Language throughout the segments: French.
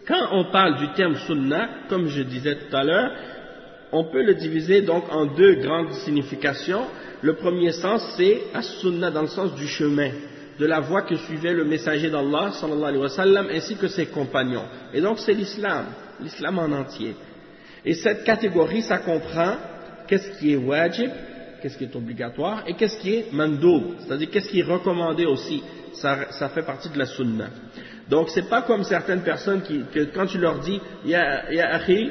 Quand on parle du terme sunna, comme je disais tout à l'heure, on peut le diviser donc en deux grandes significations. Le premier sens, c'est as-sunna dans le sens du chemin, de la voie que suivait le messager d'Allah, sallallahu alayhi wa sallam, ainsi que ses compagnons. Et donc c'est l'islam en entier. Et cette catégorie, ça comprend qu'est-ce qui est wajib, qu'est-ce qui est obligatoire, et qu'est-ce qui est mandoub, c'est-à-dire qu'est-ce qui est recommandé aussi. Ça fait partie de la sunna. Donc c'est pas comme certaines personnes que quand tu leur dis ya akhi,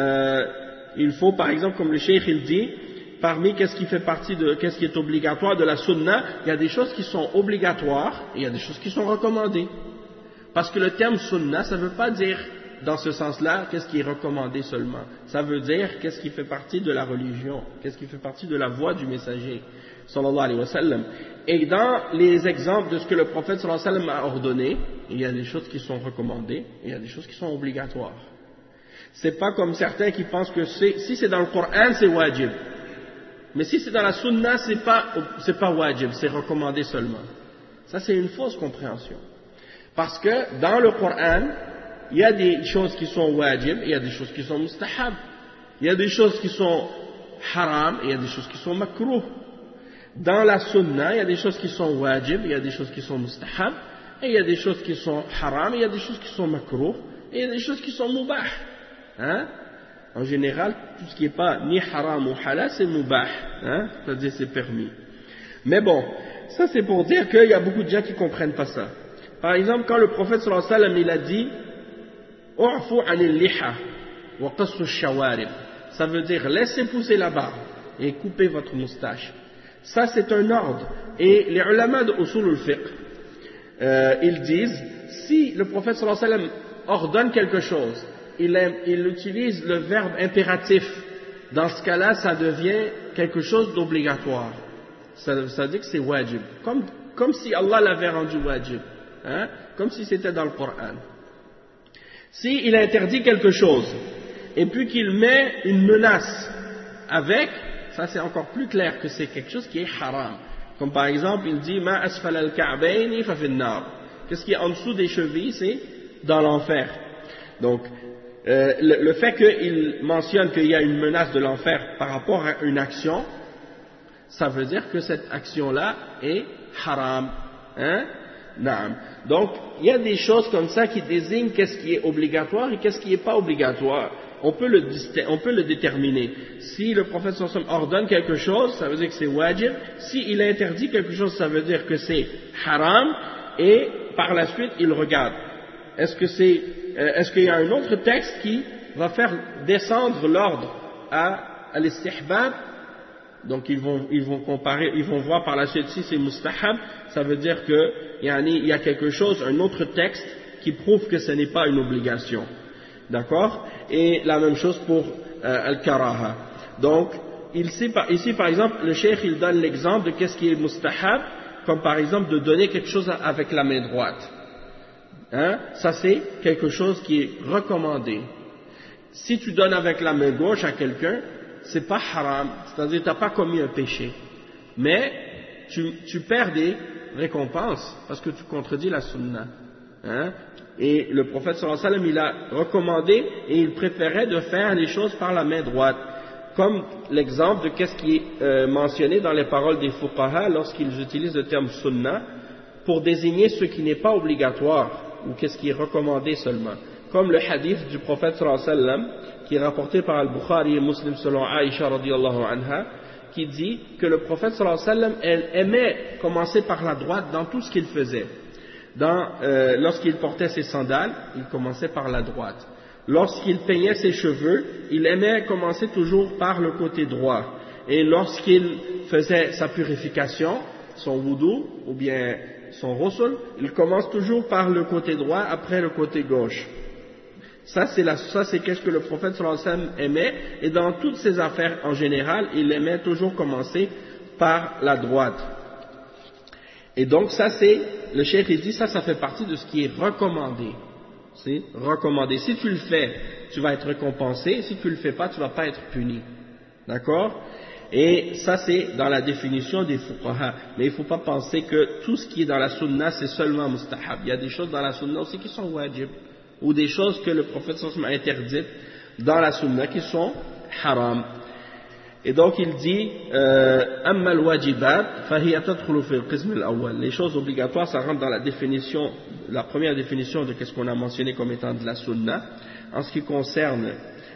il faut par exemple, comme le cheikh il dit, parmi qu'est-ce qui est obligatoire de la sunna, il y a des choses qui sont obligatoires et il y a des choses qui sont recommandées. Parce que le terme sunna, ça ne veut pas dire dans ce sens-là qu'est-ce qui est recommandé seulement. Ça veut dire qu'est-ce qui fait partie de la religion, qu'est-ce qui fait partie de la voie du messager, sallallahu alayhi wa sallam. Et dans les exemples de ce que le prophète sallallahu alayhi wa sallam a ordonné, il y a des choses qui sont recommandées et il y a des choses qui sont obligatoires. C'est pas comme certains qui pensent que si c'est dans le Coran, c'est wajib. Mais si c'est dans la sunna, c'est pas wajib, c'est recommandé seulement. Ça, c'est une fausse compréhension. Parce que dans le Coran, il y a des choses qui sont wajib et il y a des choses qui sont mustahab. Il y a des choses qui sont haram et il y a des choses qui sont makruh. Dans la sunna, il y a des choses qui sont wajib, il y a des choses qui sont mustahab, et il y a des choses qui sont haram, il y a des choses qui sont makruh, et il y a des choses qui sont mubah. Hein? En général, tout ce qui n'est pas ni haram ou halal, c'est mubah, hein? C'est-à-dire c'est permis. Mais bon, ça c'est pour dire qu'il y a beaucoup de gens qui ne comprennent pas ça. Par exemple, quand le prophète sallallahu alayhi wa sallam il a dit « U'fu anil liha wa qassu shawarib » ça veut dire laissez pousser la barbe et coupez votre moustache. Ça c'est un ordre. Et les ulama de usul al-fiqh, ils disent, si le prophète sallallahu alayhi wa sallam ordonne quelque chose, il utilise le verbe impératif. Dans ce cas-là, ça devient quelque chose d'obligatoire. Ça veut dire que c'est wajib. Comme si Allah l'avait rendu wajib. Hein? Comme si c'était dans le Coran. Si il interdit quelque chose, et puis qu'il met une menace avec, ça c'est encore plus clair que c'est quelque chose qui est haram. Comme par exemple, il dit, ma asfal al-ka'bayni fa fin nar. Qu'est-ce qui est en dessous des chevilles, c'est dans l'enfer. Donc, le fait qu'il mentionne qu'il y a une menace de l'enfer par rapport à une action, ça veut dire que cette action-là est haram. Hein? Naam. Donc, il y a des choses comme ça qui désignent qu'est-ce qui est obligatoire et qu'est-ce qui n'est pas obligatoire. On peut le déterminer. Si le prophète sallallahu alayhi wa sallam ordonne quelque chose, ça veut dire que c'est wajib. S'il interdit quelque chose, ça veut dire que c'est haram. Et par la suite, il regarde. Est-ce qu'il y a un autre texte qui va faire descendre l'ordre à l'istihbab? Donc ils vont comparer, ils vont voir par la suite si c'est mustahab, ça veut dire que il y a quelque chose, un autre texte qui prouve que ce n'est pas une obligation. D'accord? Et la même chose pour al-karaha. Donc ici par exemple, le cheikh il donne l'exemple de qu'est-ce qui est mustahab, comme par exemple de donner quelque chose avec la main droite. Hein? Ça c'est quelque chose qui est recommandé. Si tu donnes avec la main gauche à quelqu'un, c'est pas haram, c'est-à-dire que tu n'as pas commis un péché. Mais tu perds des récompenses parce que tu contredis la sunna. Hein? Et le prophète sallallahu alayhi wa sallam, il a recommandé et il préférait de faire les choses par la main droite. Comme l'exemple de qu'est-ce qui est mentionné dans les paroles des fuqaha lorsqu'ils utilisent le terme sunna pour désigner ce qui n'est pas obligatoire ou qu'est-ce qui est recommandé seulement. Comme le hadith du prophète sallallahu alayhi wa sallam qui est rapporté par Al-Bukhari et Muslim selon Aïcha radiyallahu anha, qui dit que le prophète sallallahu alayhi wa sallam elle aimait commencer par la droite dans tout ce qu'il faisait. Lorsqu'il portait ses sandales, il commençait par la droite. Lorsqu'il peignait ses cheveux, il aimait commencer toujours par le côté droit. Et lorsqu'il faisait sa purification, son wudu ou bien son ghusl, il commence toujours par le côté droit après le côté gauche. Ça c'est qu'est-ce que le prophète sallallahu alayhi wa sallam aimait, et dans toutes ses affaires en général, il aimait toujours commencer par la droite. Et donc ça c'est, le cheikh il dit ça fait partie de ce qui est recommandé. C'est recommandé. Si tu le fais, tu vas être récompensé, si tu le fais pas, tu vas pas être puni. D'accord? Et ça c'est dans la définition des fuqaha. Mais il faut pas penser que tout ce qui est dans la sunna c'est seulement mustahab. Il y a des choses dans la sunna aussi qui sont wajib. ou des choses que le prophète sallallahu alayhi wa sallam a interdites dans la sunna qui sont haram. Et donc il dit amma al-wajibat fahiya tadkhulu fi al-qism al-awwal. Les choses obligatoires, ça rentre dans la définition, la première définition de ce qu'on a mentionné comme étant de la sunna. En ce qui concerne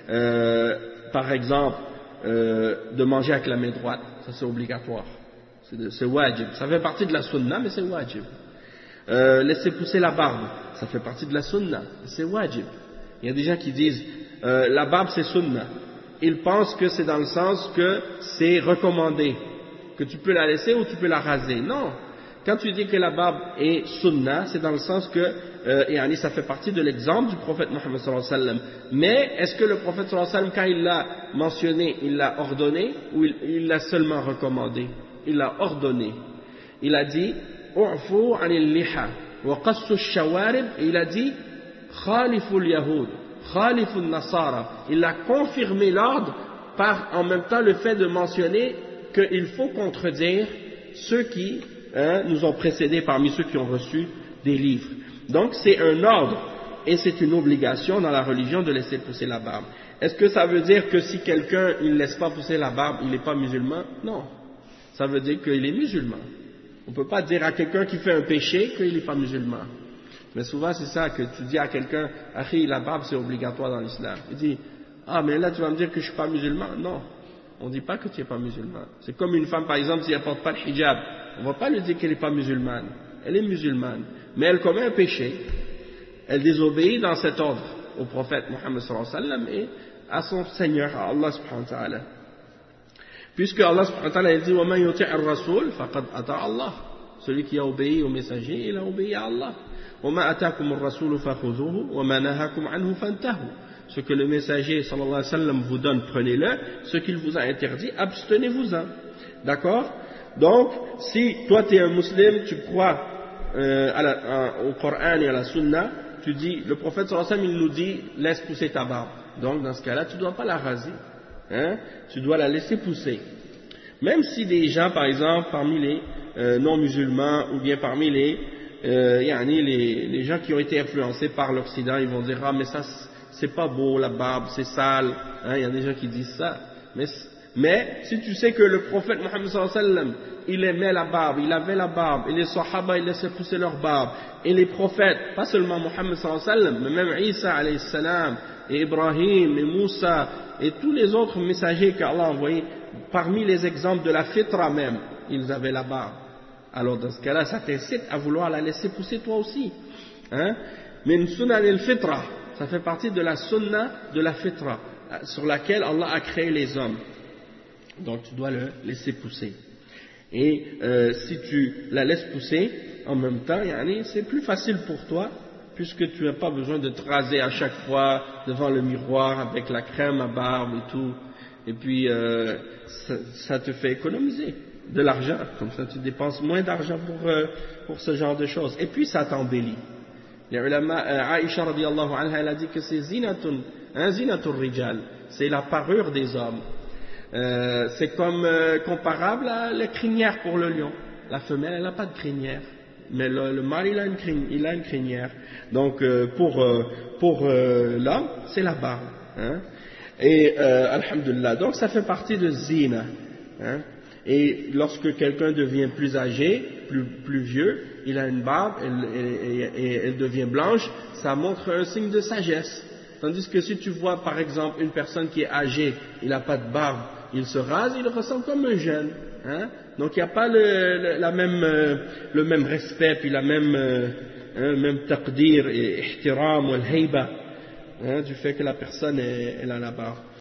par exemple de manger avec la main droite, ça c'est obligatoire, c'est wajib, ça fait partie de la sunna mais c'est wajib. Laisser pousser la barbe, ça fait partie de la sunna, c'est wajib. Il y a des gens qui disent la barbe c'est sunna, ils pensent que c'est dans le sens que c'est recommandé, que tu peux la laisser ou tu peux la raser. Non, quand tu dis que la barbe est sunna, c'est dans le sens que et ça fait partie de l'exemple du prophète Mohammed sallallahu alayhi wa sallam. Mais est-ce que le prophète sallallahu alayhi wa sallam, quand il l'a mentionné, il l'a ordonné ou il l'a seulement recommandé? Il l'a ordonné. Il a dit u'fu anil liha wa qassu shawarib, et il a dit khaliful yahud, khaliful nasara. Il a confirmé l'ordre par en même temps le fait de mentionner qu'il faut contredire ceux qui nous ont précédés parmi ceux qui ont reçu des livres. Donc c'est un ordre et c'est une obligation dans la religion de laisser pousser la barbe. Est-ce que ça veut dire que si quelqu'un ne laisse pas pousser la barbe, il n'est pas musulman? Non. Ça veut dire qu'il est musulman. On ne peut pas dire à quelqu'un qui fait un péché qu'il n'est pas musulman. Mais souvent c'est ça que tu dis à quelqu'un, Akhi, la barbe c'est obligatoire dans l'islam. Il dit, ah mais là tu vas me dire que je ne suis pas musulman? Non, on ne dit pas que tu n'es pas musulman. C'est comme une femme par exemple, si elle ne porte pas le hijab, on ne va pas lui dire qu'elle n'est pas musulmane. Elle est musulmane, mais elle commet un péché. Elle désobéit dans cet ordre au prophète Mohammed sallallahu alayhi wa sallam et à son Seigneur, à Allah subhanahu wa ta'ala. Puisque Allah subhanahu wa ta'ala dit وَمَنْ يُطِعِ الرَّسُولِ فَقَدْ أَطَاعَ اللَّهِ. Celui qui a obéi au messager, il a obéi à Allah. وَمَا أَتَاكُمُ الرَّسُولُ فَخُذُوهُ وَمَا نَهَاكُمْ عَنْهُ فَانْتَهُوا. Ce que le messager sallallahu alayhi wa sallam vous donne, prenez-le. Ce qu'il vous a interdit, abstenez-vous-en. D'accord? Donc, si toi tu es un musulman, tu crois au Coran et à la Sunna, tu dis, le prophète sallallahu alayhi wa sallam il nous dit, laisse pousser ta barbe. Donc dans ce cas-là, tu ne dois pas la raser, hein? Tu dois la laisser pousser. Même si des gens, par exemple, parmi les non-musulmans ou bien parmi les gens qui ont été influencés par l'Occident, ils vont dire, ah mais ça c'est pas beau la barbe, c'est sale, hein? Il y a des gens qui disent ça. Mais si tu sais que le prophète Mohammed sallallahu alayhi wa sallam, il aimait la barbe, il avait la barbe, et les sahaba ils laissaient pousser leur barbe, et les prophètes, pas seulement Mohammed sallallahu alayhi wa sallam, mais même Isa alayhi salam, et Ibrahim, et Moussa, et tous les autres messagers qu'Allah a envoyés, parmi les exemples de la fitra même, ils avaient la barbe. Alors dans ce cas-là, ça t'incite à vouloir la laisser pousser toi aussi. Hein? Min sunan al-fitra, ça fait partie de la sunna de la fitra, sur laquelle Allah a créé les hommes. Donc tu dois le laisser pousser. Et si tu la laisses pousser en même temps, c'est plus facile pour toi, puisque tu n'as pas besoin de te raser à chaque fois devant le miroir avec la crème à barbe et tout. Et puis ça te fait économiser de l'argent, comme ça tu dépenses moins d'argent pour ce genre de choses. Et puis ça t'embellit. Les ulama, Aïcha radiyallahu anha, elle a dit que c'est zinatul rijal, c'est la parure des hommes. C'est comme comparable à la crinière pour le lion. La femelle, elle n'a pas de crinière, mais le mâle, il a une crinière. Donc pour l'homme, c'est la barbe. Hein? Et alhamdulillah, donc ça fait partie de zina. Hein? Et lorsque quelqu'un devient plus âgé, plus vieux, il a une barbe et elle devient blanche, ça montre un signe de sagesse. Tandis que si tu vois par exemple une personne qui est âgée, il n'a pas de barbe, il se rase, il ressemble comme un jeune. Hein? Donc il n'y a pas le même respect, puis même taqdir et ihtiram ou al-hayba, hein, du fait que la personne elle a la barbe.